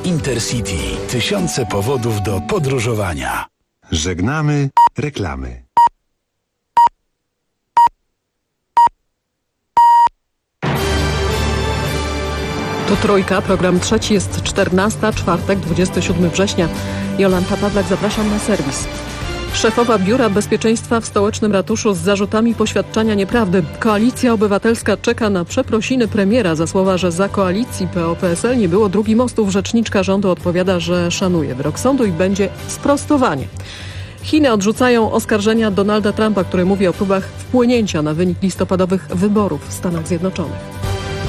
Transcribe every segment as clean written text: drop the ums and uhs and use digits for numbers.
Intercity. Tysiące powodów do podróżowania. Żegnamy reklamy. Tu Trójka, program trzeci, jest 14, czwartek, 27 września. Jolanta Pawlak, zapraszam na serwis. Szefowa Biura Bezpieczeństwa w stołecznym ratuszu z zarzutami poświadczania nieprawdy. Koalicja Obywatelska czeka na przeprosiny premiera za słowa, że za koalicji PO-PSL nie było drugich mostów. Rzeczniczka rządu odpowiada, że szanuje wyrok sądu i będzie sprostowanie. Chiny odrzucają oskarżenia Donalda Trumpa, który mówi o próbach wpłynięcia na wynik listopadowych wyborów w Stanach Zjednoczonych.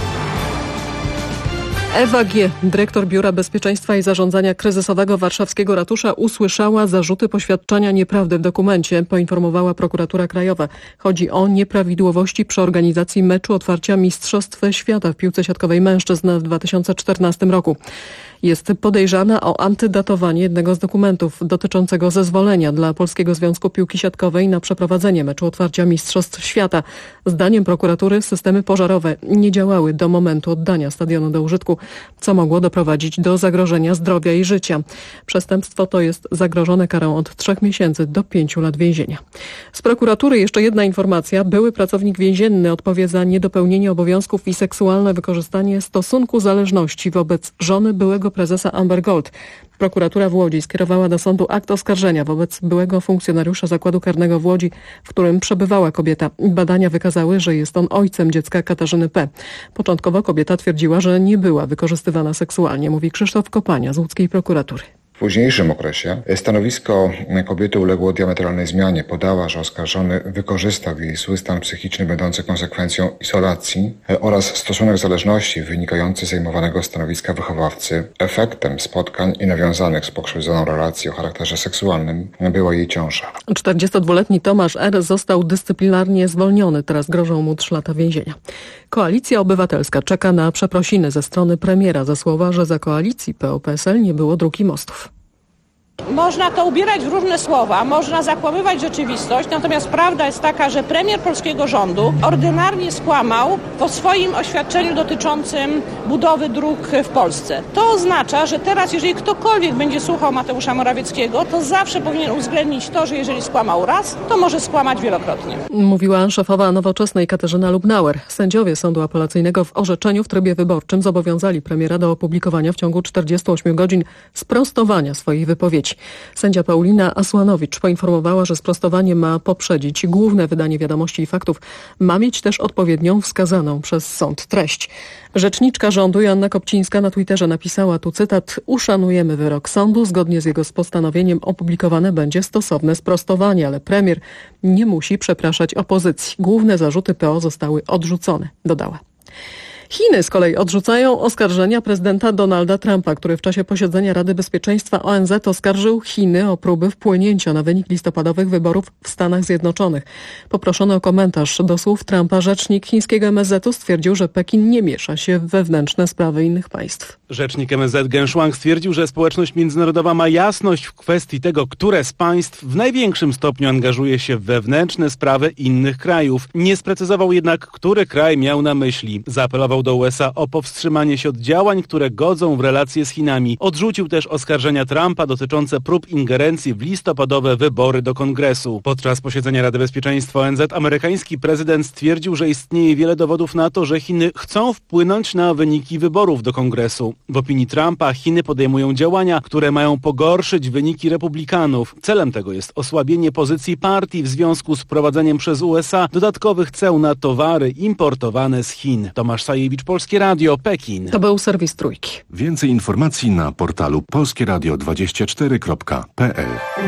Ewa G., dyrektor Biura Bezpieczeństwa i Zarządzania Kryzysowego Warszawskiego Ratusza, usłyszała zarzuty poświadczania nieprawdy w dokumencie, poinformowała prokuratura krajowa. Chodzi o nieprawidłowości przy organizacji meczu otwarcia Mistrzostw Świata w piłce siatkowej mężczyzn w 2014 roku. Jest podejrzana o antydatowanie jednego z dokumentów dotyczącego zezwolenia dla Polskiego Związku Piłki Siatkowej na przeprowadzenie meczu otwarcia Mistrzostw Świata. Zdaniem prokuratury systemy pożarowe nie działały do momentu oddania stadionu do użytku, co mogło doprowadzić do zagrożenia zdrowia i życia. Przestępstwo to jest zagrożone karą od 3 miesięcy do 5 lat więzienia. Z prokuratury jeszcze jedna informacja. Były pracownik więzienny odpowie za niedopełnienie obowiązków i seksualne wykorzystanie stosunku zależności wobec żony byłego prezesa Amber Gold. Prokuratura w Łodzi skierowała do sądu akt oskarżenia wobec byłego funkcjonariusza zakładu karnego w Łodzi, w którym przebywała kobieta. Badania wykazały, że jest on ojcem dziecka Katarzyny P. Początkowo kobieta twierdziła, że nie była wykorzystywana seksualnie, mówi Krzysztof Kopania z łódzkiej prokuratury. W późniejszym okresie stanowisko kobiety uległo diametralnej zmianie. Podała, że oskarżony wykorzystał jej zły stan psychiczny będący konsekwencją izolacji oraz stosunek zależności wynikający z zajmowanego stanowiska wychowawcy. Efektem spotkań i nawiązanych z pokrzywdzoną relacji o charakterze seksualnym była jej ciąża. 42-letni Tomasz R. został dyscyplinarnie zwolniony. Teraz grożą mu 3 lata więzienia. Koalicja Obywatelska czeka na przeprosiny ze strony premiera za słowa, że za koalicji PO-PSL nie było dróg i mostów. Można to ubierać w różne słowa, można zakłamywać rzeczywistość, natomiast prawda jest taka, że premier polskiego rządu ordynarnie skłamał po swoim oświadczeniu dotyczącym budowy dróg w Polsce. To oznacza, że teraz, jeżeli ktokolwiek będzie słuchał Mateusza Morawieckiego, to zawsze powinien uwzględnić to, że jeżeli skłamał raz, to może skłamać wielokrotnie. Mówiła szefowa Nowoczesnej Katarzyna Lubnauer. Sędziowie Sądu Apelacyjnego w orzeczeniu w trybie wyborczym zobowiązali premiera do opublikowania w ciągu 48 godzin sprostowania swoich wypowiedzi. Sędzia Paulina Asłanowicz poinformowała, że sprostowanie ma poprzedzić główne wydanie Wiadomości i Faktów. Ma mieć też odpowiednią wskazaną przez sąd treść. Rzeczniczka rządu Joanna Kopcińska na Twitterze napisała, tu cytat: uszanujemy wyrok sądu, zgodnie z jego postanowieniem opublikowane będzie stosowne sprostowanie, ale premier nie musi przepraszać opozycji. Główne zarzuty PO zostały odrzucone, dodała. Chiny z kolei odrzucają oskarżenia prezydenta Donalda Trumpa, który w czasie posiedzenia Rady Bezpieczeństwa ONZ oskarżył Chiny o próby wpłynięcia na wynik listopadowych wyborów w Stanach Zjednoczonych. Poproszony o komentarz do słów Trumpa rzecznik chińskiego MSZ-u stwierdził, że Pekin nie miesza się w wewnętrzne sprawy innych państw. Rzecznik MSZ Geng Shuang stwierdził, że społeczność międzynarodowa ma jasność w kwestii tego, które z państw w największym stopniu angażuje się w wewnętrzne sprawy innych krajów. Nie sprecyzował jednak, który kraj miał na myśli. Zaapelował do USA o powstrzymanie się od działań, które godzą w relacje z Chinami. Odrzucił też oskarżenia Trumpa dotyczące prób ingerencji w listopadowe wybory do Kongresu. Podczas posiedzenia Rady Bezpieczeństwa ONZ amerykański prezydent stwierdził, że istnieje wiele dowodów na to, że Chiny chcą wpłynąć na wyniki wyborów do Kongresu. W opinii Trumpa Chiny podejmują działania, które mają pogorszyć wyniki republikanów. Celem tego jest osłabienie pozycji partii w związku z wprowadzeniem przez USA dodatkowych ceł na towary importowane z Chin. Tomasz Sajewicz, Polskie Radio, Pekin. To był serwis Trójki. Więcej informacji na portalu polskieradio24.pl.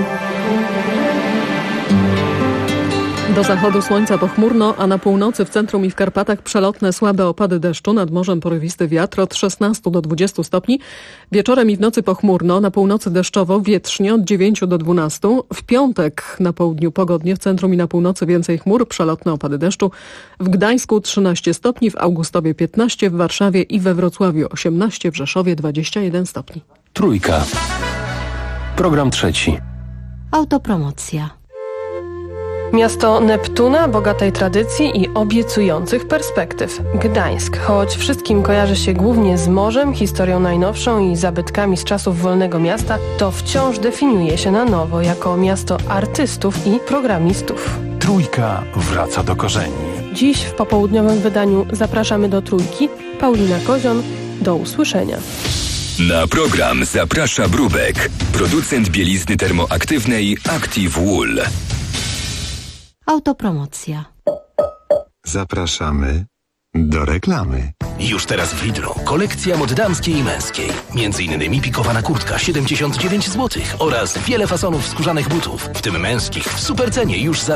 Do zachodu słońca pochmurno, a na północy, w centrum i w Karpatach przelotne słabe opady deszczu, nad morzem porywisty wiatr od 16 do 20 stopni. Wieczorem i w nocy pochmurno, na północy deszczowo, wietrznie od 9 do 12. W piątek na południu pogodnie, w centrum i na północy więcej chmur, przelotne opady deszczu. W Gdańsku 13 stopni, w Augustowie 15, w Warszawie i we Wrocławiu 18, w Rzeszowie 21 stopni. Trójka. Program trzeci. Autopromocja. Miasto Neptuna, bogatej tradycji i obiecujących perspektyw. Gdańsk, choć wszystkim kojarzy się głównie z morzem, historią najnowszą i zabytkami z czasów wolnego miasta, to wciąż definiuje się na nowo jako miasto artystów i programistów. Trójka wraca do korzeni. Dziś w popołudniowym wydaniu zapraszamy do Trójki. Paulina Kozion, do usłyszenia. Na program zaprasza Brubek, producent bielizny termoaktywnej Active Wool. Autopromocja. Zapraszamy do reklamy. Już teraz w Lidlu kolekcja mod damskiej i męskiej. Między innymi pikowana kurtka 79 zł oraz wiele fasonów skórzanych butów, w tym męskich w supercenie już za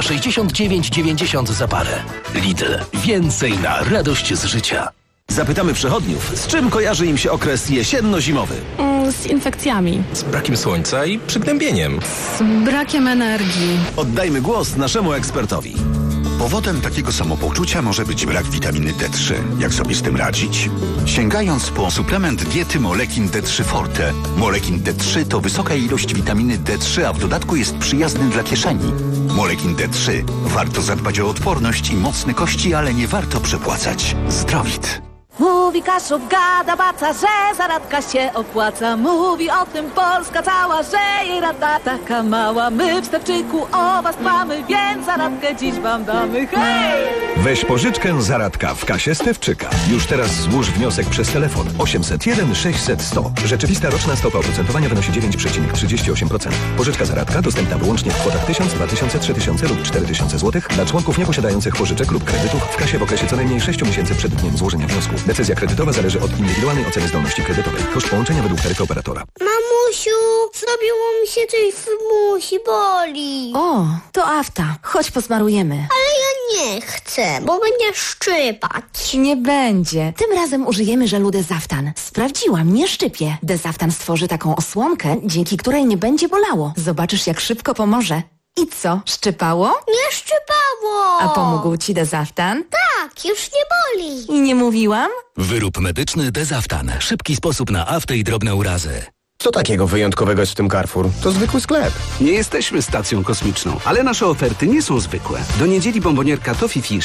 69,90 za parę. Lidl. Więcej na radość z życia. Zapytamy przechodniów, z czym kojarzy im się okres jesienno-zimowy? Z infekcjami. Z brakiem słońca i przygnębieniem. Z brakiem energii. Oddajmy głos naszemu ekspertowi. Powodem takiego samopoczucia może być brak witaminy D3. Jak sobie z tym radzić? Sięgając po suplement diety Molekin D3 Forte. Molekin D3 to wysoka ilość witaminy D3, a w dodatku jest przyjazny dla kieszeni. Molekin D3. Warto zadbać o odporność i mocne kości, ale nie warto przepłacać. Zdrowit. Mówi Kaszub, gada baca, że zaradka się opłaca. Mówi o tym Polska cała, że jej rada taka mała. My w Stawczyku o was dbamy, więc zaradkę dziś wam damy. Hej! Weź pożyczkę zaradka w kasie Stewczyka. Już teraz złóż wniosek przez telefon 801 600 100. Rzeczywista roczna stopa oprocentowania wynosi 9,38%. Pożyczka zaradka dostępna wyłącznie w kwotach 1000, 2000, 3000 lub 4000 zł dla członków nieposiadających pożyczek lub kredytów w kasie w okresie co najmniej 6 miesięcy przed dniem złożenia wniosku. Decyzja kredytowa zależy od indywidualnej oceny zdolności kredytowej. Koszt połączenia według taryfy operatora. Mamusiu, zrobiło mi się coś w musi, boli. O, to afta. Chodź posmarujemy. Ale ja nie chcę, bo będzie szczypać. Nie będzie. Tym razem użyjemy żelu Dezaftan. Sprawdziłam, nie szczypie. Dezaftan stworzy taką osłonkę, dzięki której nie będzie bolało. Zobaczysz, jak szybko pomoże. I co, szczypało? Nie szczypało. A pomógł ci Dezaftan? Tak, już nie boli. I nie mówiłam? Wyrób medyczny Dezaftan. Szybki sposób na aftę i drobne urazy. Co takiego wyjątkowego jest w tym Carrefour? To zwykły sklep. Nie jesteśmy stacją kosmiczną, ale nasze oferty nie są zwykłe. Do niedzieli bombonierka Toffifee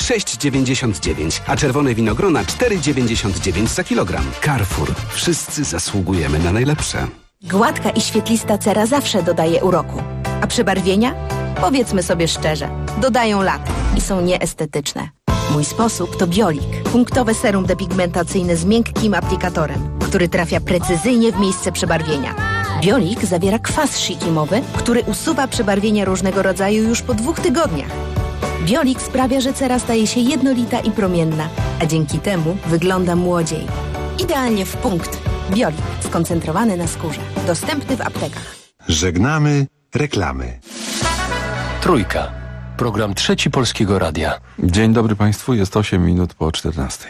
6,99, a czerwone winogrona 4,99 za kilogram. Carrefour. Wszyscy zasługujemy na najlepsze. Gładka i świetlista cera zawsze dodaje uroku. A przebarwienia? Powiedzmy sobie szczerze, dodają lat i są nieestetyczne. Mój sposób to Biolik. Punktowe serum depigmentacyjne z miękkim aplikatorem, który trafia precyzyjnie w miejsce przebarwienia. Biolik zawiera kwas sikimowy, który usuwa przebarwienia różnego rodzaju już po 2 tygodniach. Biolik sprawia, że cera staje się jednolita i promienna, a dzięki temu wygląda młodziej. Idealnie w punkt. Biolik, skoncentrowany na skórze. Dostępny w aptekach. Żegnamy reklamy. Trójka. Program Trzeci Polskiego Radia. Dzień dobry Państwu, jest 8 minut po 14.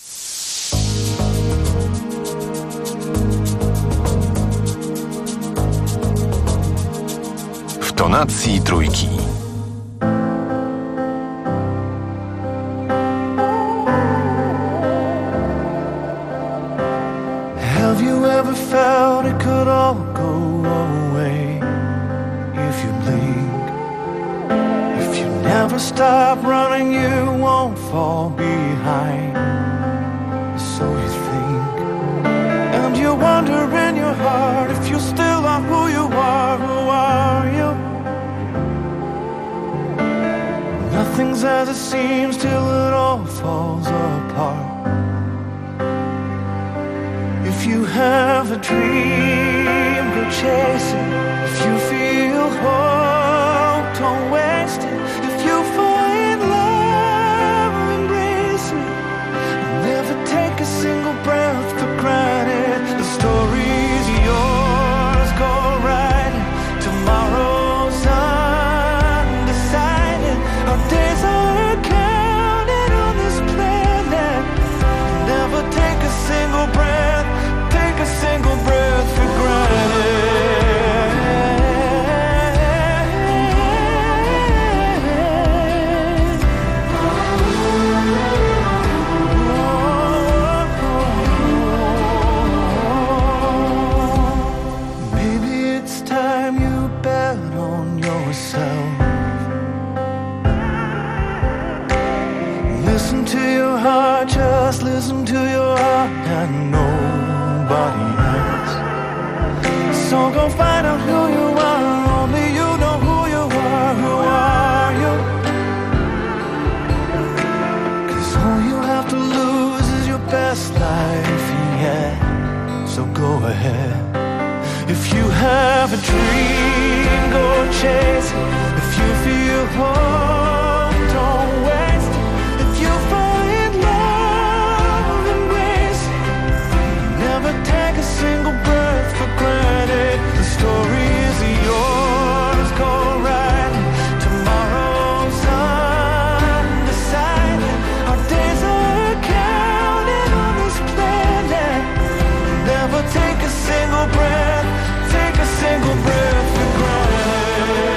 W tonacji trójki. Have you ever felt it could all go away if you blink? If you never stop running, you won't fall behind. So you think, and you wonder in your heart if you still are who you are. Who are you? Nothing's as it seems till it all falls apart. If you have a dream, go chase it. If you feel hope, don't waste it. If you find love, embrace it. Never take a single breath for granted. The story's yours, go write it. Tomorrow's undecided. Our days are counted on this planet. Never take a single breath. Take a single breath for granted. So go find out who you are. Only you know who you are. Who are you? 'Cause all you have to lose is your best life, yeah. So go ahead. If you have a dream, go chase it. If you feel home, don't waste it. If you find love, embrace it. Never take a single breath for granted. The story is yours, go right. Tomorrow's undecided. Our days are counted on this planet. Never take a single breath, take a single breath for granted.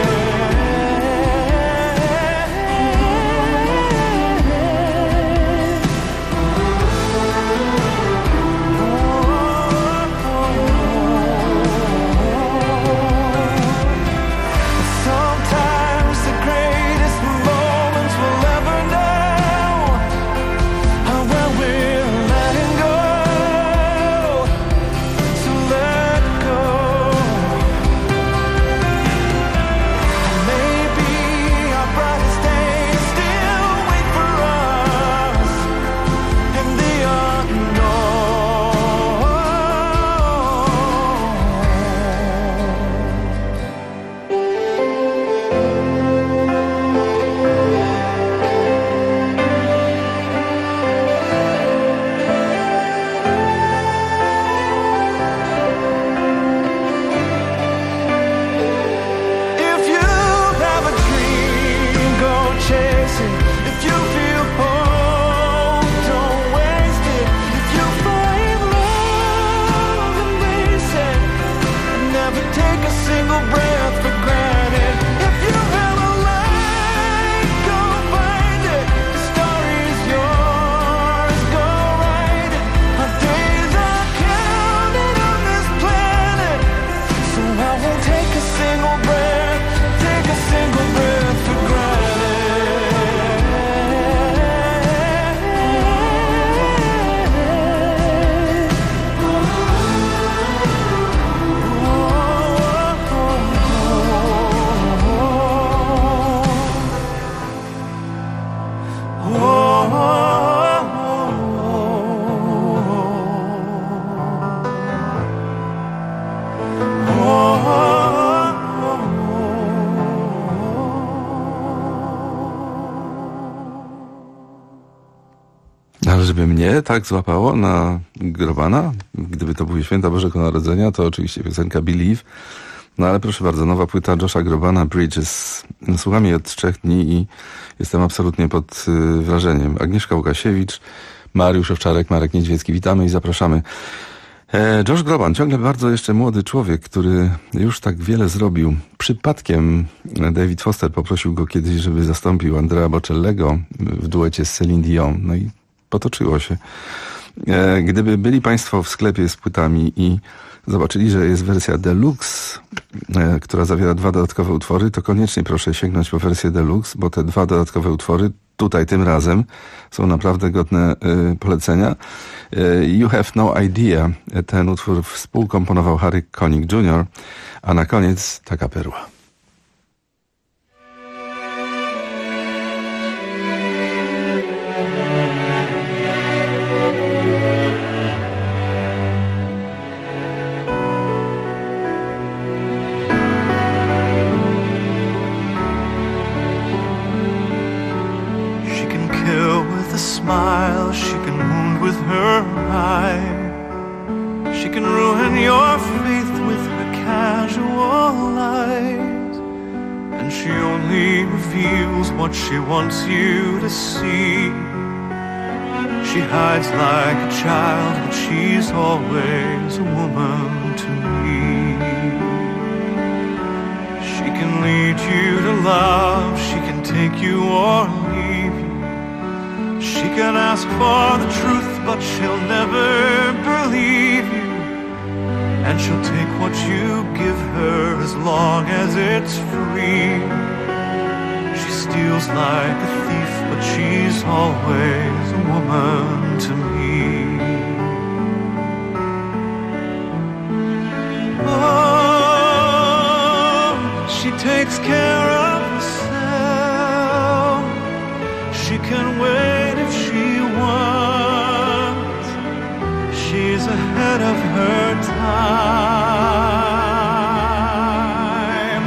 Sometimes the greatest moments we'll ever know are when we're letting go. So let go. Maybe our brightest days still wait for us in the If you have a dream, go chase it. If you feel home, don't waste it. If you find love, embrace it. Never take a single breath for granted. If you have a light, go find it. The story is yours, go write it. Our days are counted on this planet. So I won't take a single breath, take a single breath for Ale żeby mnie tak złapało na Grobana, gdyby to były święta Bożego Narodzenia, to oczywiście piosenka Believe. No ale proszę bardzo, nowa płyta Josha Grobana, Bridges. Słucham jej od 3 dni i jestem absolutnie pod wrażeniem. Agnieszka Łukasiewicz, Mariusz Owczarek, Marek Niedźwiecki. Witamy i zapraszamy. Josh Groban, ciągle bardzo jeszcze młody człowiek, który już tak wiele zrobił. Przypadkiem David Foster poprosił go kiedyś, żeby zastąpił Andrea Bocellego w duecie z Celine Dion. No i potoczyło się. Gdyby byli Państwo w sklepie z płytami i zobaczyli, że jest wersja deluxe, która zawiera 2 dodatkowe utwory, to koniecznie proszę sięgnąć po wersję deluxe, bo te 2 dodatkowe utwory tutaj tym razem są naprawdę godne polecenia. You Have No Idea. Ten utwór współkomponował Harry Connick Jr., a na koniec taka perła. Smile, she can wound with her eye. She can ruin your faith with her casual lies. And she only reveals what she wants you to see. She hides like a child, but she's always a woman to me. She can lead you to love, she can take you or leave you. She can ask for the truth, but she'll never believe you. And she'll take what you give her as long as it's free. She steals like a thief, but she's always a woman to me. Oh, takes care of herself. She can wait if she wants. She's ahead of her time.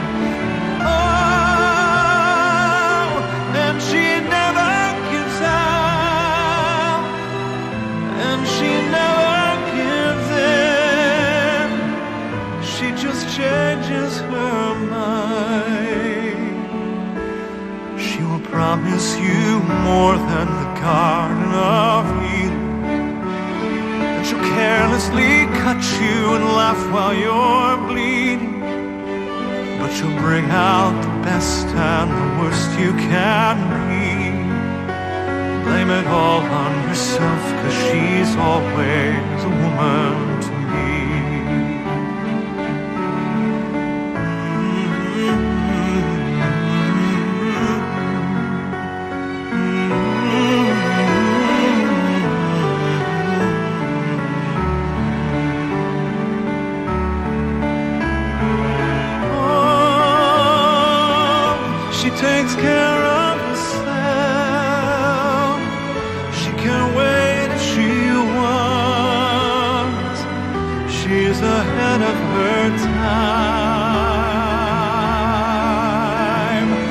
Oh, and she never gives out, and she never gives in. She just changes her mind. She will promise you more than the Garden of Eden. She'll carelessly cut you and laugh while you're bleeding. But she'll bring out the best and the worst you can be. Blame it all on herself, 'cause she's always a woman to me. She takes care of herself. She can wait if she wants. She's ahead of her time.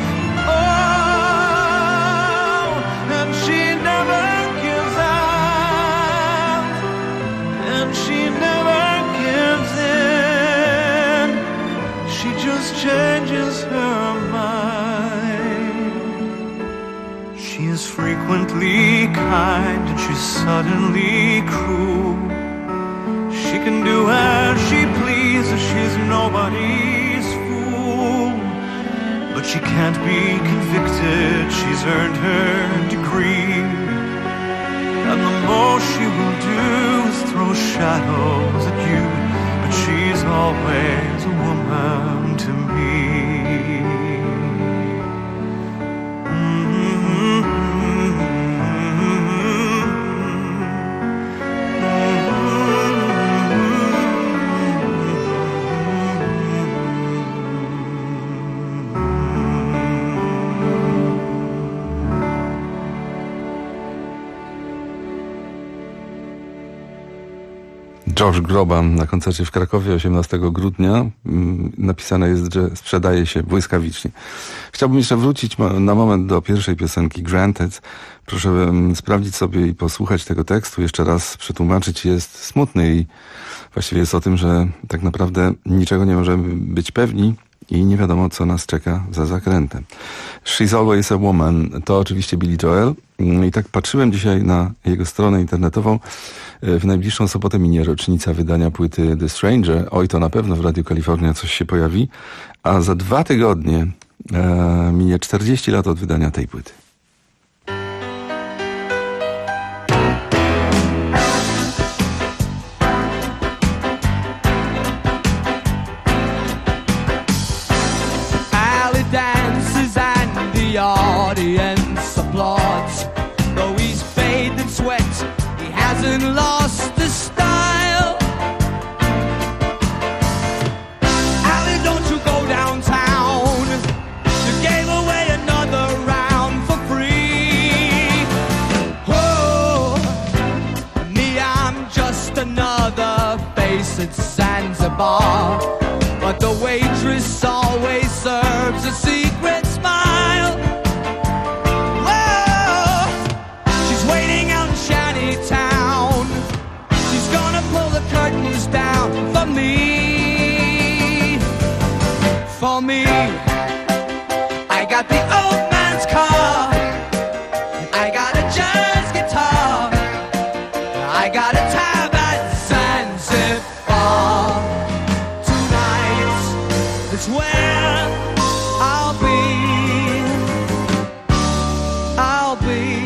Oh, and she never gives out, and she never gives in. She just changes her mind. She is frequently kind and she's suddenly cruel. She can do as she pleases, she's nobody's fool. But she can't be convicted, she's earned her degree. And the most she will do is throw shadows at you. But she's always a woman to me. Josh Groban na koncercie w Krakowie 18 grudnia. Napisane jest, że sprzedaje się błyskawicznie. Chciałbym jeszcze wrócić na moment do pierwszej piosenki Granted. Proszę sprawdzić sobie i posłuchać tego tekstu. Jeszcze raz przetłumaczyć. Jest smutny i właściwie jest o tym, że tak naprawdę niczego nie możemy być pewni i nie wiadomo, co nas czeka za zakrętem. She's Always a Woman to oczywiście Billy Joel. I tak patrzyłem dzisiaj na jego stronę internetową. W najbliższą sobotę minie rocznica wydania płyty The Stranger. Oj, to na pewno w Radio Kalifornia coś się pojawi. A za 2 tygodnie minie 40 lat od wydania tej płyty. Audience applauds. Though he's faded sweat, he hasn't lost the style. Ali, don't you go downtown. You gave away another round for free. Oh, me, I'm just another face at Zanzibar. But the waitress always serves a secret smile. Down for me, for me. I got the old man's car, I got a jazz guitar, I got a tab at Zanzibar. Tonight is where I'll be, I'll be.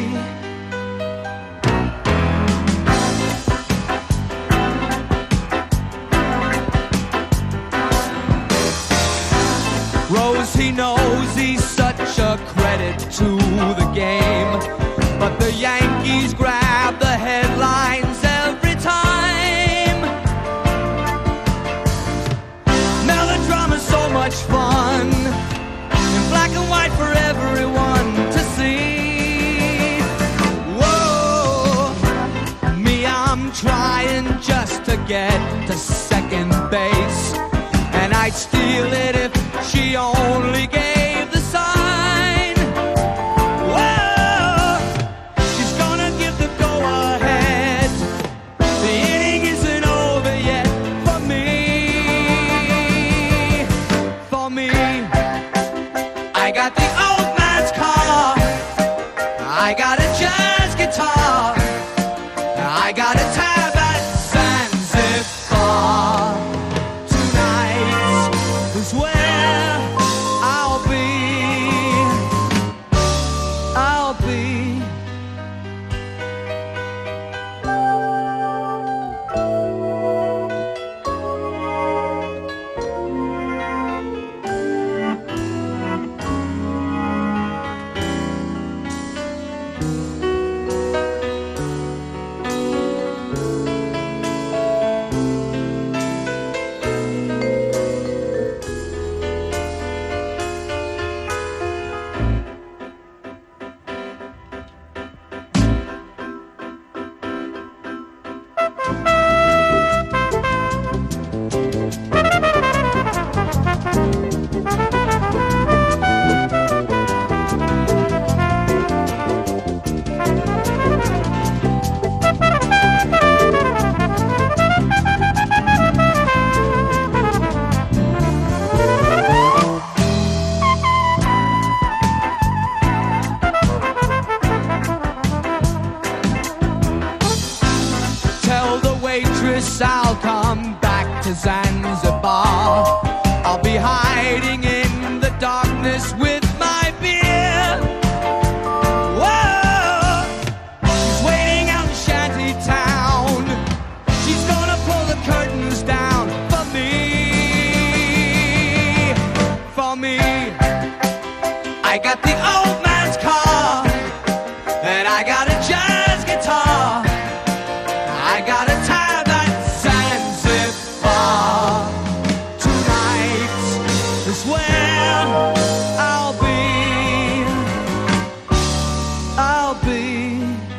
Rose, he knows he's such a credit to the game, but the Yankees grab the headlines every time. Melodrama's so much fun, get to second base. And I'd steal it if she only gave the sign. Whoa, she's gonna give the go-ahead. The inning isn't over yet for me. For me, I got the old man's car, I got a jazz guitar, I got a tab at Zanzibar. Tonight is where I'll be. I'll be. Tell the waitress I'll come back to Zanzibar. I'll be hiding in the darkness with my beer. Whoa, she's waiting out in shanty town. She's gonna pull the curtains down for me. For me, I got the old man's car, and I got a jazz guitar, I got a tab at Zanzibar. Tonight is where I'll be. I'll be.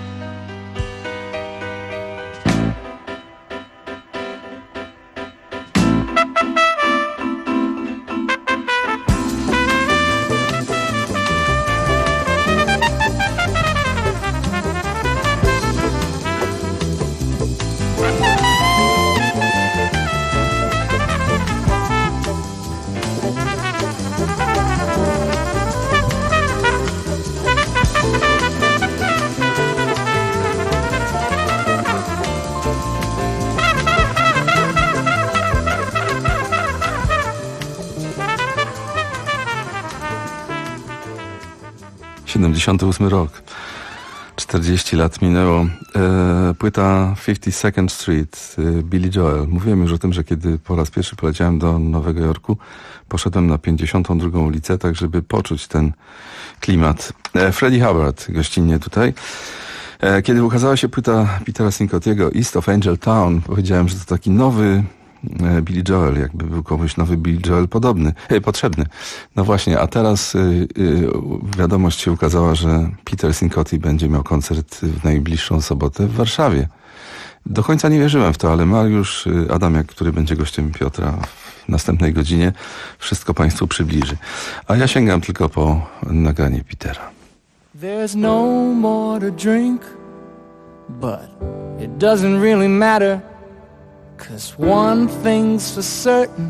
- 78 rok. 40 lat minęło. Płyta 52nd Street, Billy Joel. Mówiłem już o tym, że kiedy po raz pierwszy poleciałem do Nowego Jorku, poszedłem na 52. ulicę, tak żeby poczuć ten klimat. Freddie Hubbard gościnnie tutaj. Kiedy ukazała się płyta Petera Cincotiego East of Angel Town, powiedziałem, że to taki nowy Billy Joel, jakby był komuś nowy Billy Joel potrzebny. No właśnie, a teraz wiadomość się ukazała, że Peter Cincotti będzie miał koncert w najbliższą sobotę w Warszawie. Do końca nie wierzyłem w to, ale Mariusz Adamiak, który będzie gościem Piotra w następnej godzinie, wszystko Państwu przybliży. A ja sięgam tylko po nagranie Petera. There's no more to drink, but it doesn't really matter, 'cause one thing's for certain,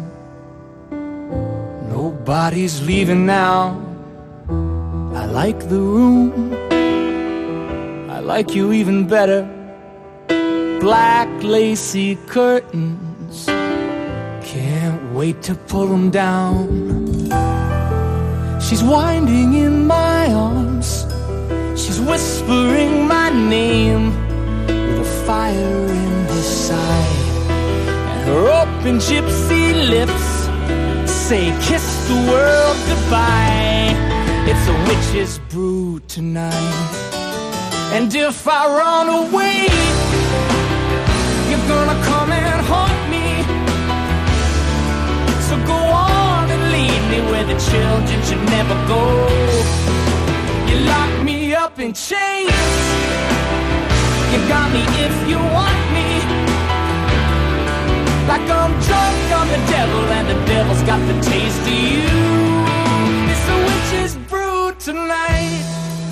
nobody's leaving now. I like the room, I like you even better. Black lacy curtains, can't wait to pull them down. She's winding in my arms, she's whispering my name, with a fire in her side, and her open gypsy lips say kiss the world goodbye. It's a witch's brew tonight, and if I run away, you're gonna come and haunt me. So go on and leave me where the children should never go. You lock me up in chains, you got me if you want me, Like I'm drunk on the devil and the devil's got the taste of you. It's a witch's brew tonight.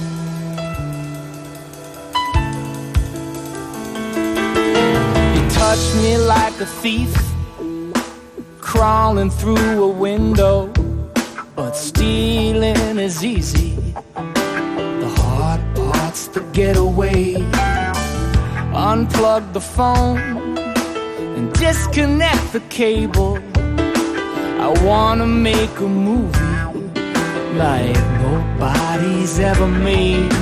You touch me like a thief, crawling through a window, but stealing is easy. The hard part's the getaway. Unplug the phone and disconnect the cable. I wanna make a movie like nobody's ever made.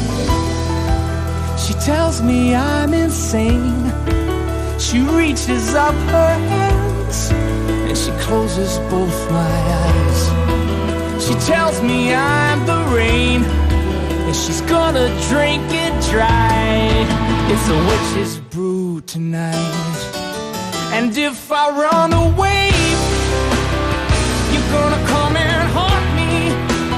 She tells me I'm insane. She reaches up her hands and she closes both my eyes. She tells me I'm the rain and she's gonna drink it dry. It's a witch's brew tonight. And if I run away, you're gonna come and haunt me.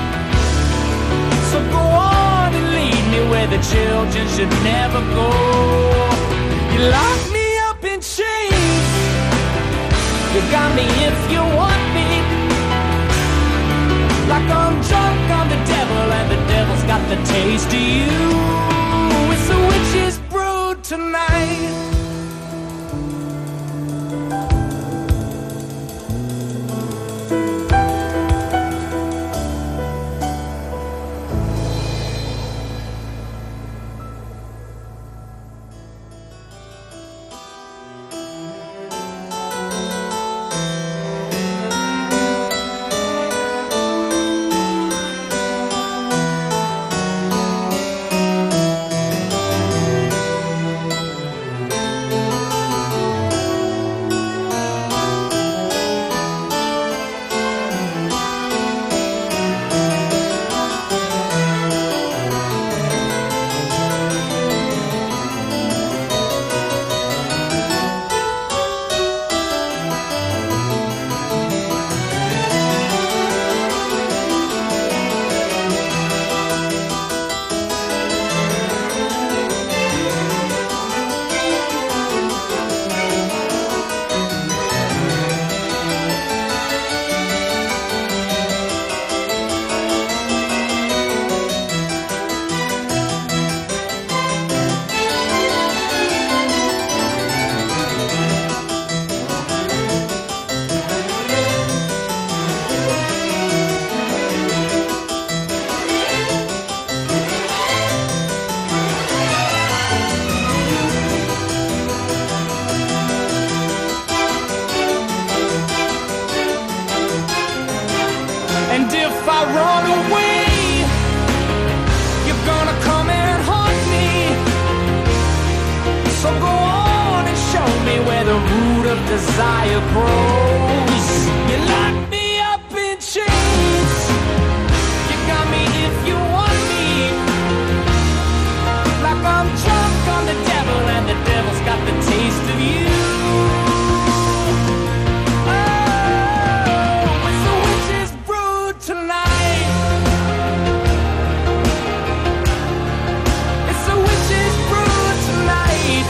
So go on and lead me where the children should never go. You lock me up in chains. You got me if you want me. Like I'm drunk on the devil and the devil's got the taste of you. It's a witch's brew tonight. Desire grows. You lock me up in chains. You got me if you want me. Like I'm drunk on the devil and the devil's got the taste of you. Oh, it's the witch's brew tonight. It's the witch's brew tonight.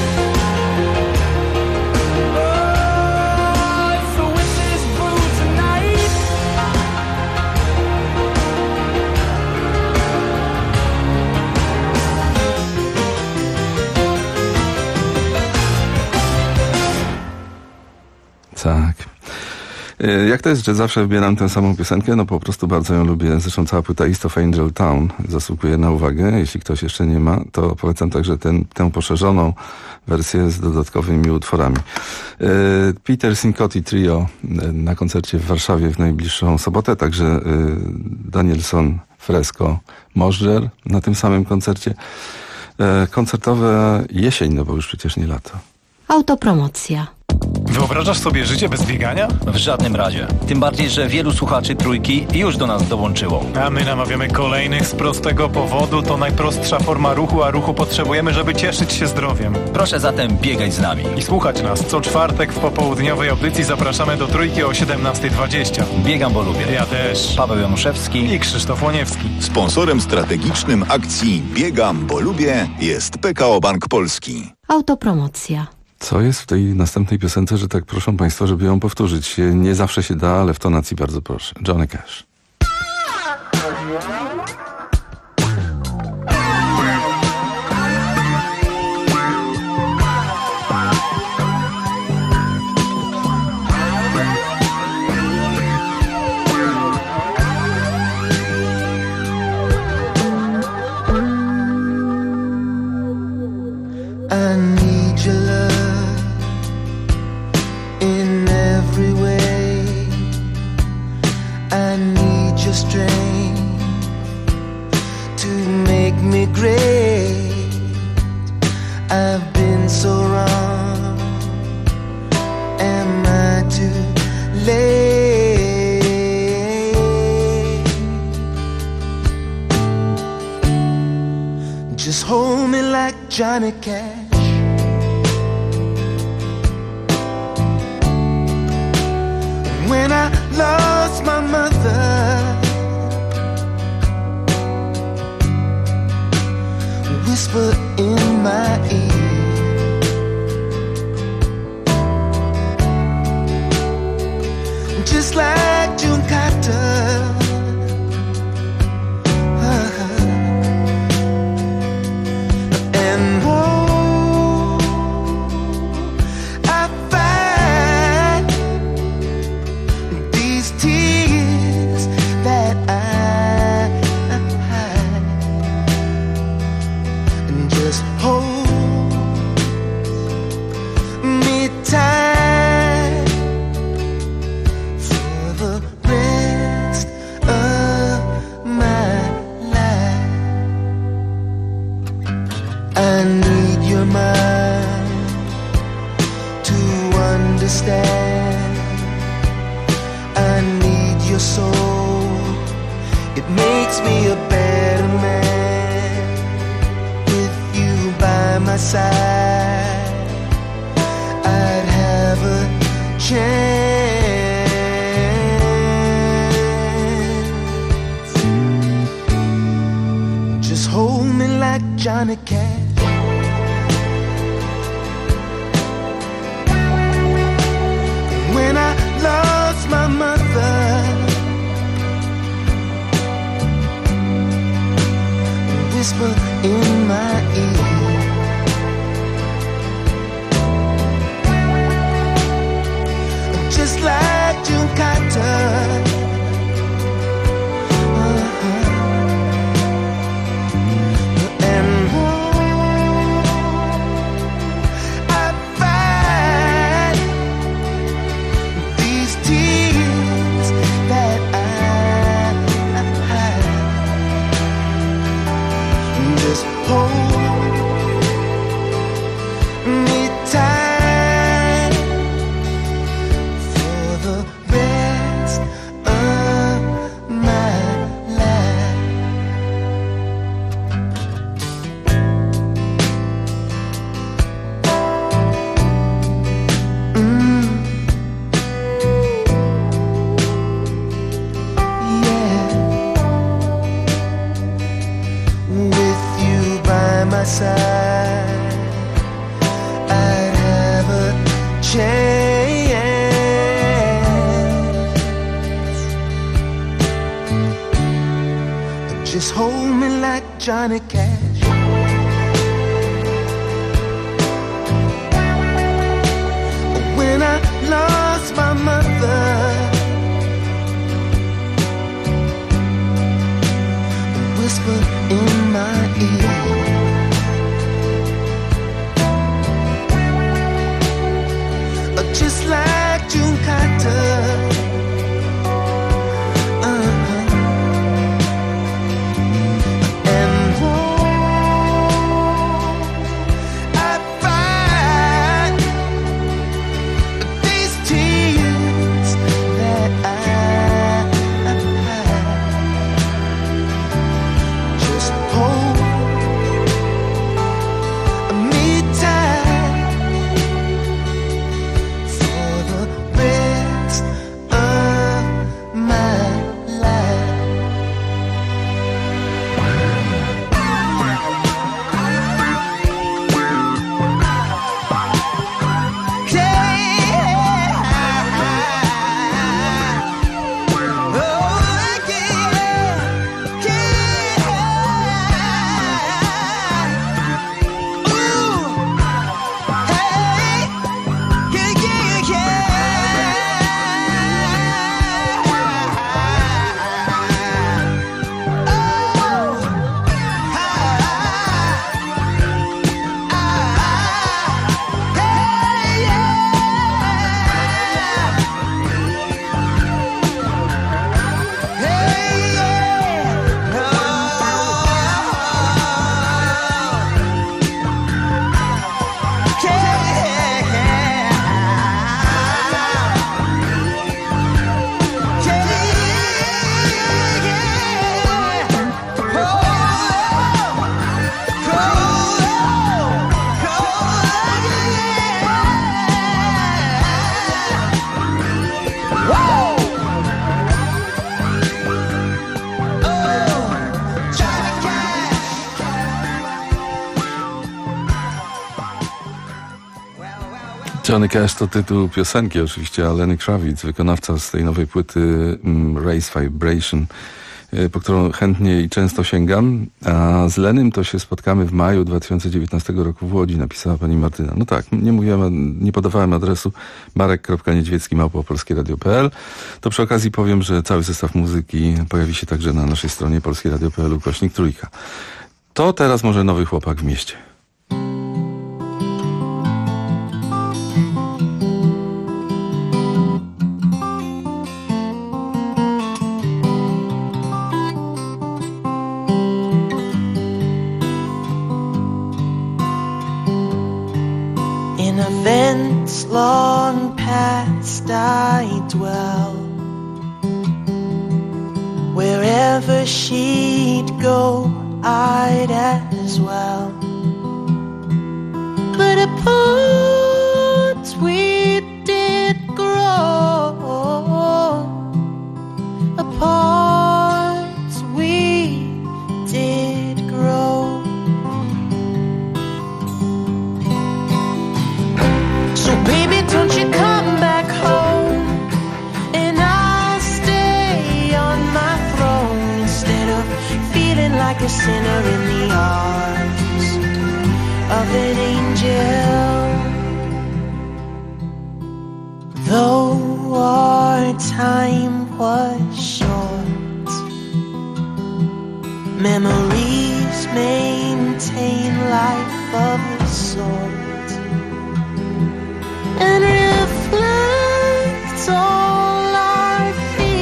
Tak. Jak to jest, że zawsze wybieram tę samą piosenkę? No po prostu bardzo ją lubię. Zresztą cała płyta East of Angel Town zasługuje na uwagę. Jeśli ktoś jeszcze nie ma, to polecam także tę poszerzoną wersję z dodatkowymi utworami. Peter Cincotti Trio na koncercie w Warszawie w najbliższą sobotę, także Danielson, Fresco, Możdżer na tym samym koncercie. Koncertowe jesień, no bo już przecież nie lato. Autopromocja. Wyobrażasz sobie życie bez biegania? W żadnym razie. Tym bardziej, że wielu słuchaczy Trójki już do nas dołączyło. A my namawiamy kolejnych z prostego powodu. To najprostsza forma ruchu, a ruchu potrzebujemy, żeby cieszyć się zdrowiem. Proszę zatem biegać z nami. I słuchać nas. Co czwartek w popołudniowej audycji zapraszamy do Trójki o 17:20. Biegam, bo lubię. Ja też. Paweł Januszewski i Krzysztof Łoniewski. Sponsorem strategicznym akcji Biegam, bo lubię jest PKO Bank Polski. Autopromocja. Co jest w tej następnej piosence, że tak proszę Państwa, żeby ją powtórzyć? Nie zawsze się da, ale w tonacji bardzo proszę. Johnny Cash. I need your love in every way. I need your strength to make me great. I've been so wrong. Am I too late? Just hold me like Johnny Cash. When I lost my mother, whisper in my ear, just like June Carter. And I find these tears that I hide, and just hold me tight for the rest of my life. I need your mind to understand. I need your soul. It makes me a better man. With you by my side, I'd have a chance. Just hold me like Johnny Cash. When I lost my mother, whisper in my ear, just like June Carter. And I find these tears that I hide, just hold me tight for the rest of my life. Yeah, with you by my side, I'd have a chance. Just hold me like Johnny Cash. When I lost my mother, whisper in my ear, just like June Carter. And Johnny Cash to tytuł piosenki oczywiście, a Lenny Kravitz, wykonawca z tej nowej płyty Race Vibration, po którą chętnie i często sięgam. A z Lenym to się spotkamy w maju 2019 roku w Łodzi, napisała pani Martyna. No tak, nie podawałem adresu marek.niedźwiecki@polskieradio.pl. To przy okazji powiem, że cały zestaw muzyki pojawi się także na naszej stronie polskieradio.pl/3. To teraz może Nowy chłopak w mieście. Events long past I dwell. Wherever she'd go, I'd as well. But apart we did grow. Apart we did grow. So baby, don't you come back home, and I'll stay on my throne instead of feeling like a sinner in the arms of an angel. Though our time was short, memories maintain life of a sort and reflect all our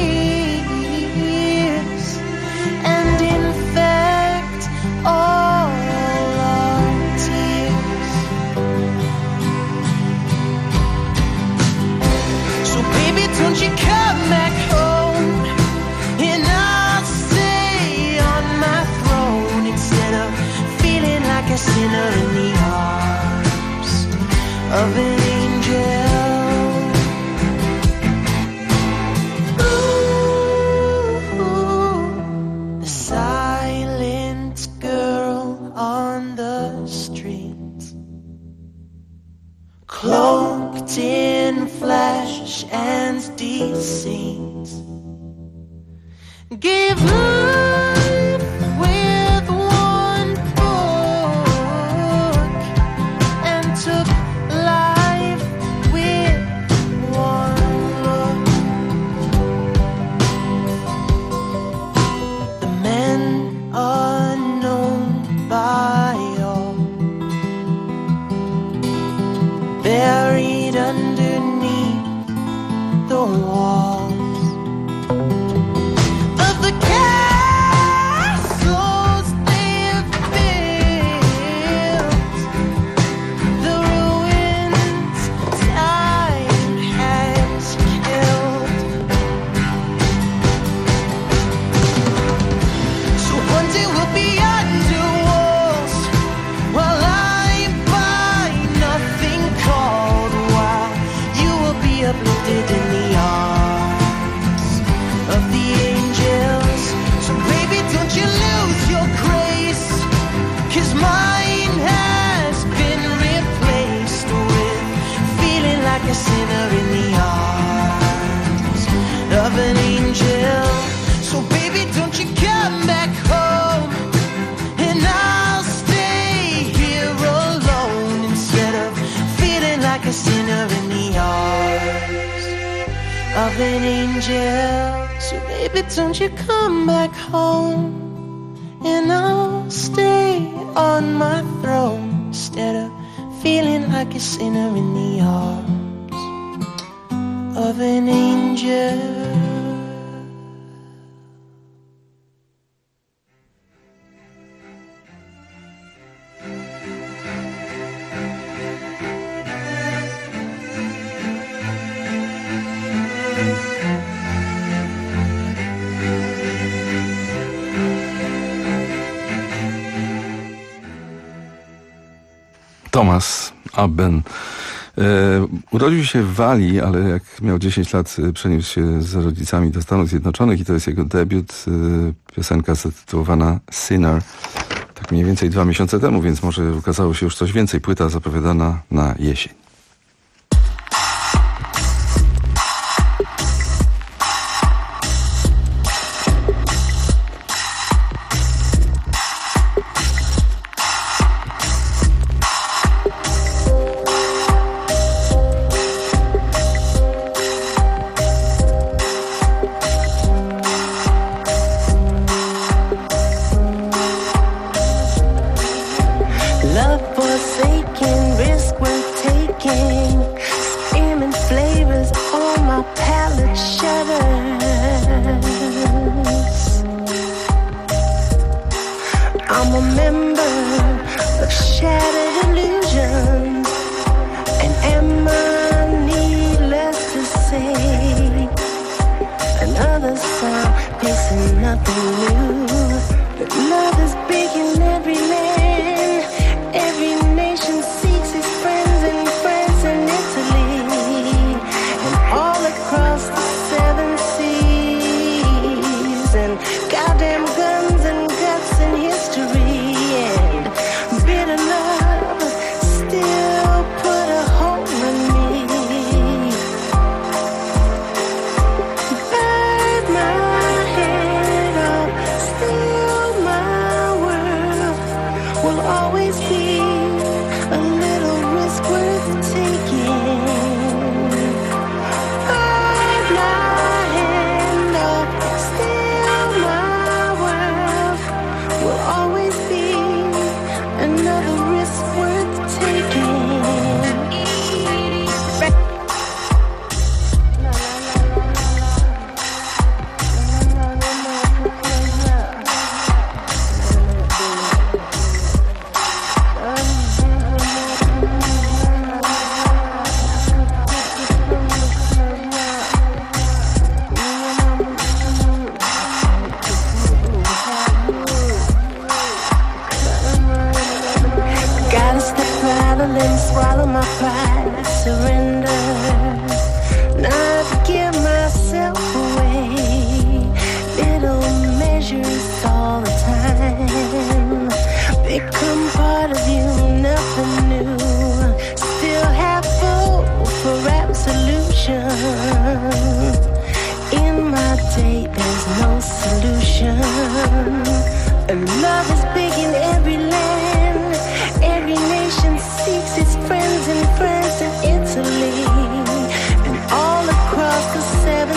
fears and infect all our tears. So baby, don't you come back home, and I'll stay on my throne instead of feeling like a sinner in the arms of an angel. Ooh, the silent girl on the street, cloaked in flesh and deceit, gave life with one book and took life with one look. The men unknown by all, buried underneath the walls of the castles they've built, the ruins time has killed. So one day we'll be under walls, while I buy nothing called, while you will be uplifted in the arms of the angels. So baby, don't you lose your grace, 'cause mine has been replaced with feeling like a sinner in the arms of an angel. So baby, don't you come back home, and I'll stay here alone instead of feeling like a sinner in the arms of an angel. So baby, don't you come back home, and I'll stay on my throne instead of feeling like a sinner in the arms of an angel. Thomas Abben. Urodził się w Walii, ale jak miał 10 lat, przeniósł się z rodzicami do Stanów Zjednoczonych i to jest jego debiut. Piosenka zatytułowana Sinner. Tak mniej więcej 2 miesiące temu, więc może ukazało się już coś więcej. Płyta zapowiadana na jesień. facing nothing new. But love is big in every land. Every nation seeks its friends in France and Italy, and all across the 7 seas. And goddamn guns and guts and history, and bitter love still put a hole in me. Bite my head off, steal my world, will always be a little risk worth taking. Bite my hand off, steal my world, will always be another risk worth taking. Gotta step out and then swallow my pride, surrender, not give myself away. Little measures all the time become part of you, nothing new. Still have full for absolution. In my day there's no solution. And love is big in every land. Every nation seeks its friends in France and Italy, and all across the 7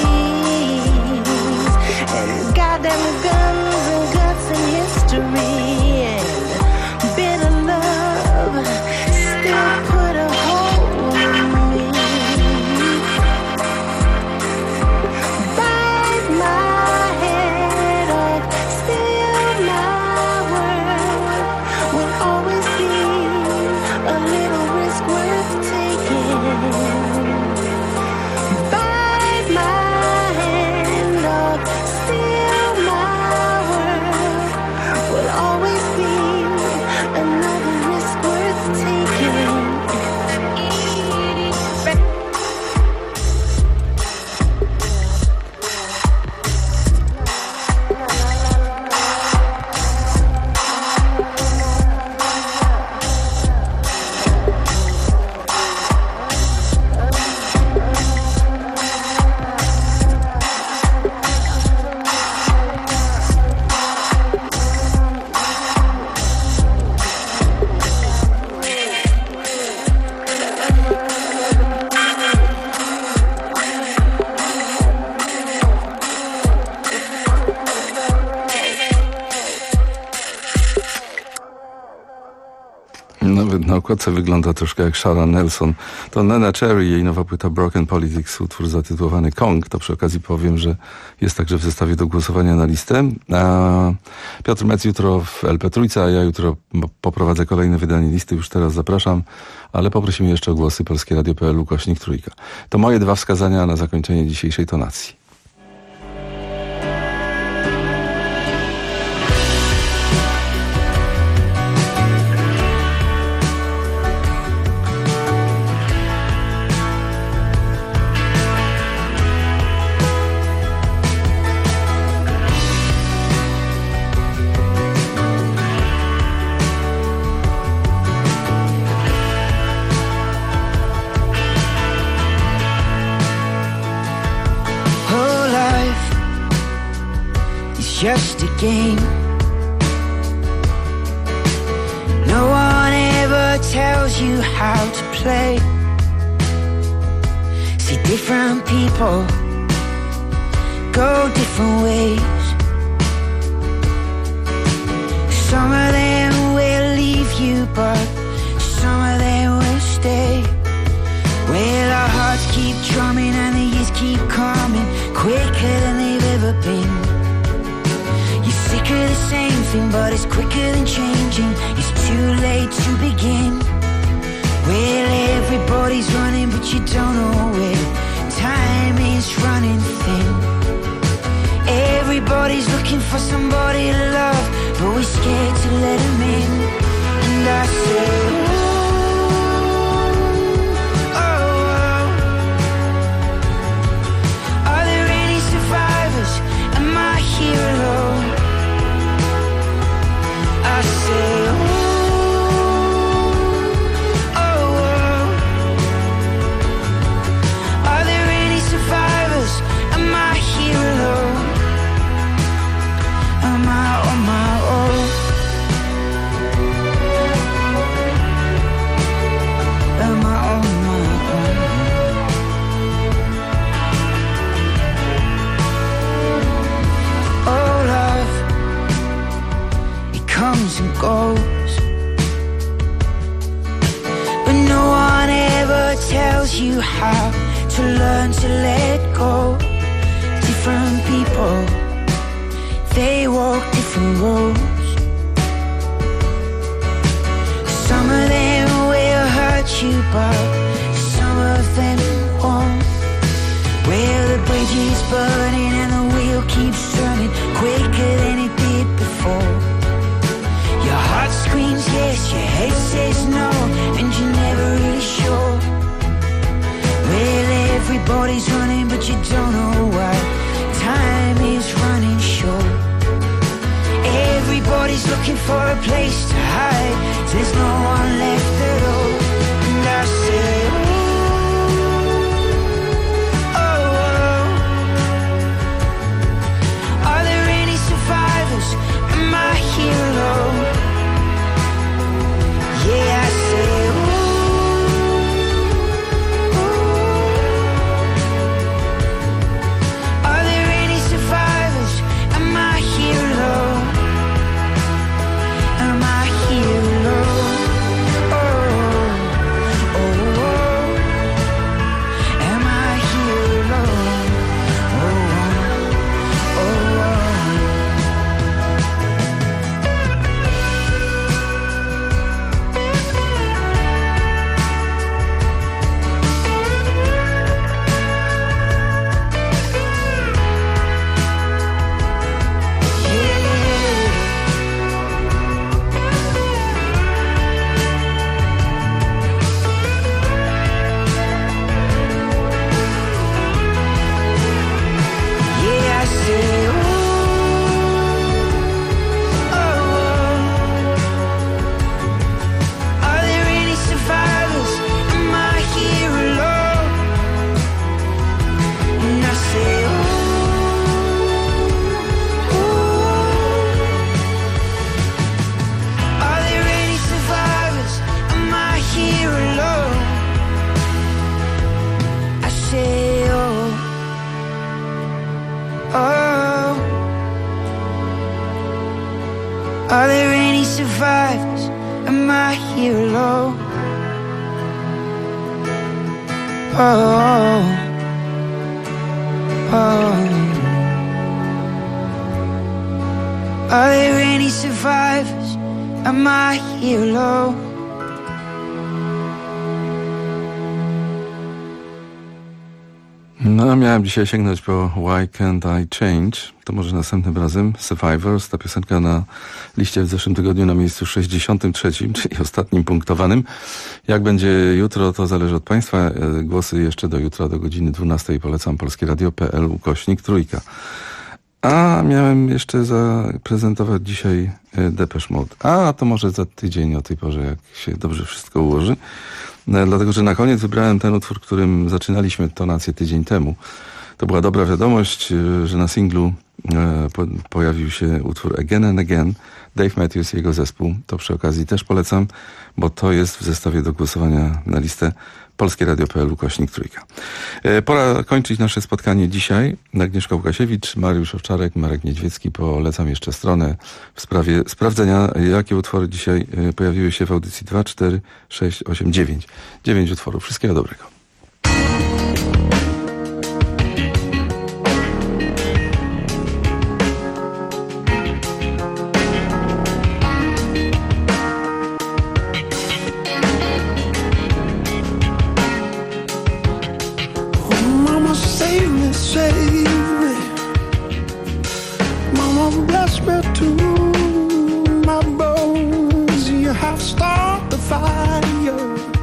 seas. And goddamn guns and guts and history, and bitter love still put a hole in me. Bite my head off, steal my world, will always be a little risk worth taking. Bite my hand off, steal my world, will always be another risk worth taking. Nawet na okładce wygląda troszkę jak Sharon Nelson. To Nena Cherry, jej nowa płyta Broken Politics, utwór zatytułowany Kong. To przy okazji powiem, że jest także w zestawie do głosowania na listę. Piotr Mec jutro w LP Trójca, a ja jutro poprowadzę kolejne wydanie listy. Już teraz zapraszam, ale poprosimy jeszcze o głosy polskieradio.pl/3. To moje 2 wskazania na zakończenie dzisiejszej tonacji. Just a game. No one ever tells you how to play. See, different people go different ways. Some of them will leave you, but some of them will stay. Well, our hearts keep drumming and the years keep coming quicker than they've ever been. You're sick of the same thing, but it's quicker than changing. It's too late to begin. Well, everybody's running, but you don't know where. Time is running thin. Everybody's looking for somebody to love, but we're scared to let him in. And I say, oh, oh. Are there any survivors? Am I here alone? I say, oh, oh, oh. Are there any survivors? Am I here alone? Am I on my own? Am I on my own? Oh, love, it comes and goes, but no one ever tells you how to learn to let go. Different people, they walk different roads. Some of them will hurt you, but some of them won't. Well, the bridge is burning and the wheel keeps turning quicker than it did before. Your heart screams yes, your head says no, and you're never really sure. Well, everybody's running, but you don't know why. Time is running short. Everybody's looking for a place to hide. There's no one left at all. And I say, oh, oh, oh. Are there any survivors? Am I here alone? Yeah, I say, oh, oh. Are there any survivors? Am I here alone? Am I here alone? Oh, oh, oh. Am I here alone? Oh, oh, oh. Yeah, I say, oh, oh, oh. Are there any survivors? Am I here alone? And I say, oh, oh. Are there any survivors? Am I here alone? I say, oh, oh. Are there any survivors? Am I here alone? Oh, oh. Are there any survivors? Am I here alone? No, miałem dzisiaj sięgnąć po Why Can't I Change. To może następnym razem. Survivors, ta piosenka na liście w zeszłym tygodniu na miejscu 63, czyli ostatnim punktowanym. Jak będzie jutro, to zależy od Państwa. Głosy jeszcze do jutra, do godziny 12. Polecam polskieradio.pl/3. A miałem jeszcze zaprezentować dzisiaj Depeche Mode. A to może za tydzień o tej porze, jak się dobrze wszystko ułoży. Dlatego, że na koniec wybrałem ten utwór, którym zaczynaliśmy tonację tydzień temu. To była dobra wiadomość, że na singlu pojawił się utwór Again and Again, Dave Matthews i jego zespół. To przy okazji też polecam, bo to jest w zestawie do głosowania na listę polskieradio.pl/3. Pora kończyć nasze spotkanie dzisiaj. Agnieszka Łukasiewicz, Mariusz Owczarek, Marek Niedźwiecki. Polecam jeszcze stronę w sprawie sprawdzenia, jakie utwory dzisiaj pojawiły się w audycji 2, 4, 6, 8, 9. 9 utworów. Wszystkiego dobrego. whisper to my bones, you have started the fire.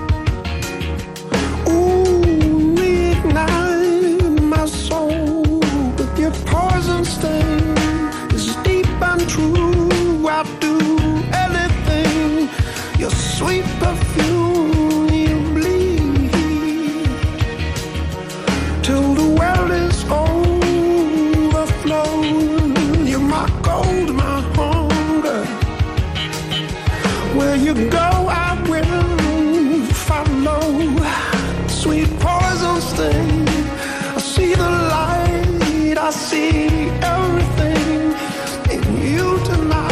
Ooh, reignite my soul, but your poison stain is deep and true. I'll do anything, your sweet perfume, you bleed till the well is overflowing. You're my gold, my hunger. Where you go, I will follow. Sweet poison sting, I see the light, I see everything in you tonight.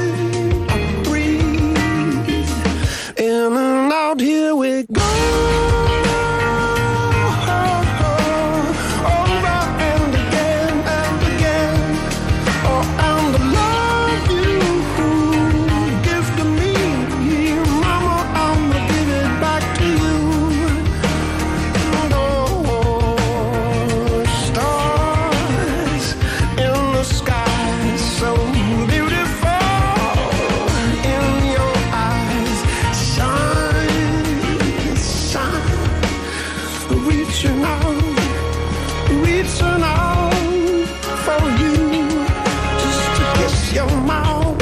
In and out, here we go. Over and again and again. Oh, and the love you give to me, Mama, I'ma give it back to you. Oh, stars in the sky, so beautiful. In your eyes, reaching out for you, just to kiss your mouth.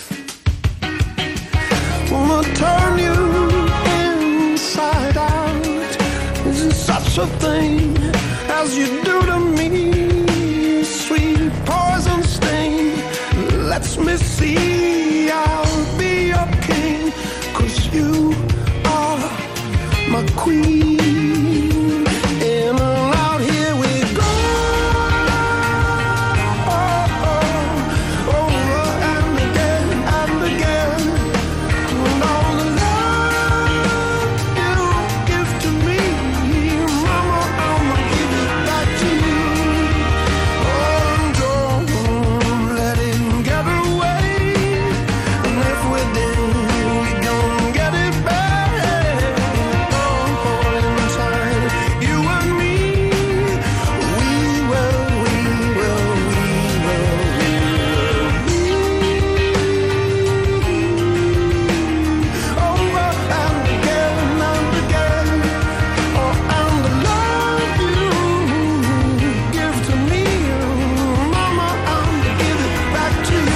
Wanna turn you inside out. Isn't such a thing as you do to me? Sweet poison sting lets me see I'll be your king, 'cause you are my queen. In and out, here we go. Over and again and again. And all the love you give to me, Mama, I'ma give it back to you. Oh, don't let it get away. And if we did, we don't get it back. You and me, we will. Over and again and again. Oh, and the love you give to me, Mama, I'ma give it back to you.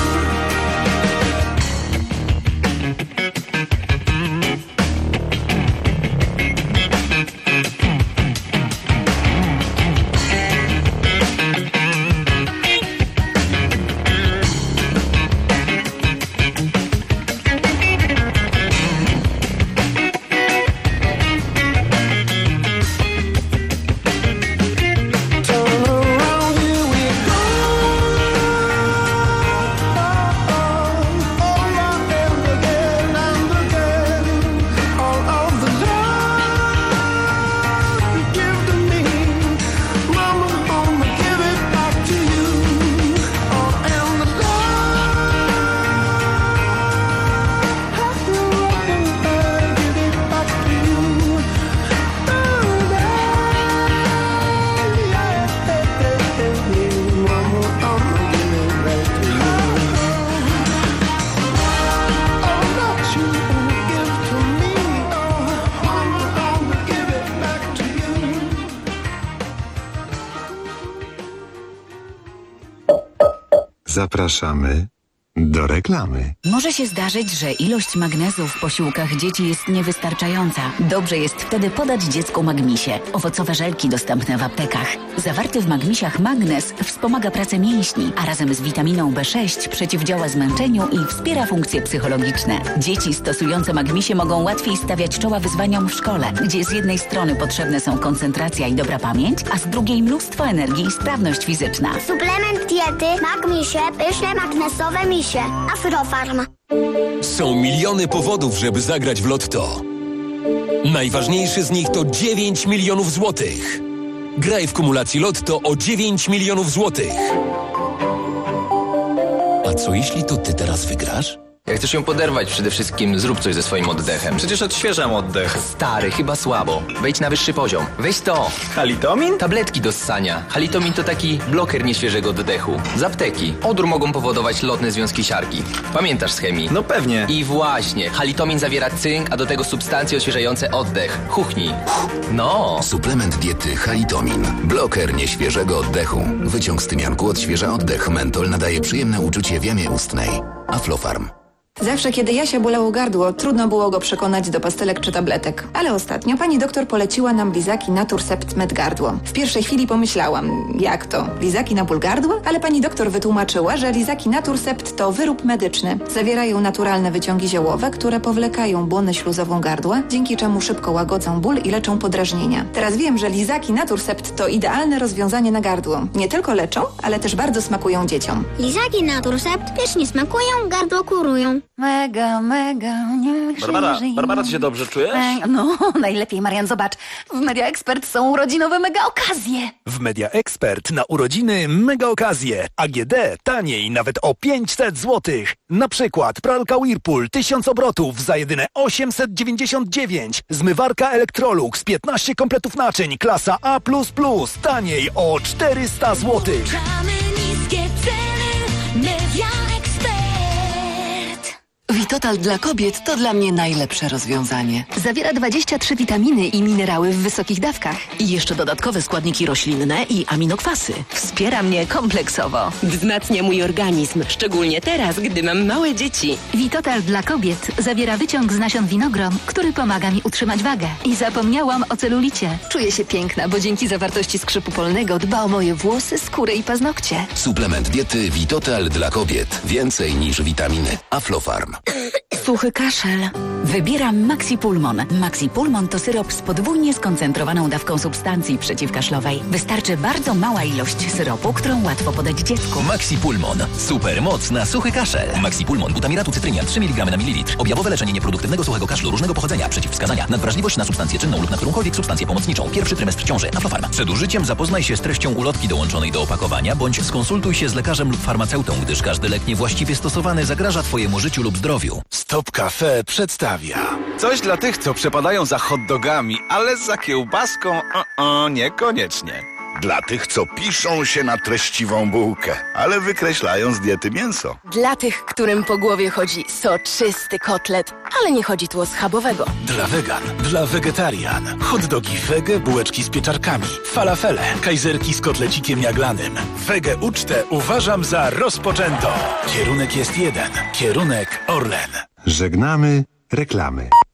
Turn around, here we go. Over and again and again. All of the love you give to me, Mama, I'ma give it back to you. Oh, and the love you give it back to you. Mama, I'ma give it back to you. All that you give to me, oh, Mama, I'ma give it back to you. Zapraszamy do reklamy. Może się zdarzyć, że ilość magnezu w posiłkach dzieci jest niewystarczająca. Dobrze jest wtedy podać dziecku Magmisie. Owocowe żelki dostępne w aptekach. Zawarty w Magmisiach magnez wspomaga pracę mięśni, a razem z witaminą B6 przeciwdziała zmęczeniu i wspiera funkcje psychologiczne. Dzieci stosujące Magmisie mogą łatwiej stawiać czoła wyzwaniom w szkole, gdzie z jednej strony potrzebne są koncentracja i dobra pamięć, a z drugiej mnóstwo energii i sprawność fizyczna. Suplement diety Magmisie, pyszne magnesowe misie. Afrofarm. Są miliony powodów, żeby zagrać w Lotto. Najważniejszy z nich to 9 milionów złotych. Graj w kumulacji Lotto o 9 milionów złotych. A co jeśli to ty teraz wygrasz? Jak chcesz ją poderwać, przede wszystkim zrób coś ze swoim oddechem. Przecież odświeżam oddech. Stary, chyba słabo. Wejdź na wyższy poziom. Weź to. Halitomin? Tabletki do ssania. Halitomin to taki bloker nieświeżego oddechu. Z apteki. Odór mogą powodować lotne związki siarki. Pamiętasz z chemii? No pewnie. I właśnie. Halitomin zawiera cynk, a do tego substancje odświeżające oddech. Chuchnij. No. Suplement diety Halitomin. Bloker nieświeżego oddechu. Wyciąg z tymianku odświeża oddech. Mentol nadaje przyjemne uczucie w jamie ustnej. Aflofarm. Zawsze, kiedy Jasia bolało gardło, trudno było go przekonać do pastelek czy tabletek. Ale ostatnio pani doktor poleciła nam lizaki Naturcept Med Gardło. W pierwszej chwili pomyślałam, jak to? Lizaki na ból gardła? Ale pani doktor wytłumaczyła, że lizaki Naturcept to wyrób medyczny. Zawierają naturalne wyciągi ziołowe, które powlekają błonę śluzową gardła, dzięki czemu szybko łagodzą ból i leczą podrażnienia. Teraz wiem, że lizaki Naturcept to idealne rozwiązanie na gardło. Nie tylko leczą, ale też bardzo smakują dzieciom. Lizaki Naturcept pysznie smakują, gardło kurują. Mega, niech Barbara, ty się dobrze czujesz? No, najlepiej, Marian, zobacz. W Media Expert są urodzinowe mega okazje. W Media Expert na urodziny mega okazje. AGD taniej nawet o 500 zł. Na przykład pralka Whirlpool 1000 obrotów za jedyne 899. Zmywarka Electrolux 15 kompletów naczyń klasa A++. Taniej o 400 zł. Niskie ceny, Media Expert. Vitotal dla kobiet to dla mnie najlepsze rozwiązanie. Zawiera 23 witaminy i minerały w wysokich dawkach. I jeszcze dodatkowe składniki roślinne i aminokwasy. Wspiera mnie kompleksowo. Wzmacnia mój organizm, szczególnie teraz, gdy mam małe dzieci. Vitotal dla kobiet zawiera wyciąg z nasion winogron, który pomaga mi utrzymać wagę. I zapomniałam o celulicie. Czuję się piękna, bo dzięki zawartości skrzypu polnego dba o moje włosy, skórę i paznokcie. Suplement diety Vitotal dla kobiet. Więcej niż witaminy. Aflofarm. Suchy kaszel. Wybieram Maxi Pulmon. Maxi Pulmon to syrop z podwójnie skoncentrowaną dawką substancji przeciwkaszlowej. Wystarczy bardzo mała ilość syropu, którą łatwo podać dziecku. Maxi Pulmon. Super moc na suchy kaszel. Maxi Pulmon. Butamiratu cytrynia 3 mg na mililitr. Objawowe leczenie nieproduktywnego suchego kaszlu różnego pochodzenia. Przeciwwskazania. Nadwrażliwość na substancję czynną lub na którąkolwiek substancję pomocniczą. Pierwszy trymestr ciąży. Aflofarm. Przed użyciem zapoznaj się z treścią ulotki dołączonej do opakowania, bądź skonsultuj się z lekarzem lub farmaceutą, gdyż każdy lek niewłaściwie stosowany zagraża Twojemu życiu lub zdrowiu. Stop Cafe przedstawia coś dla tych, co przepadają za hot dogami, ale za kiełbaską niekoniecznie. Dla tych, co piszą się na treściwą bułkę, ale wykreślają z diety mięso. Dla tych, którym po głowie chodzi soczysty kotlet, ale nie chodzi tu o schabowego. Dla wegan, dla wegetarian. Hot dogi wege, bułeczki z pieczarkami, falafele, kajzerki z kotlecikiem jaglanym. Wege ucztę uważam za rozpoczętą. Kierunek jest jeden. Kierunek Orlen. Żegnamy reklamy.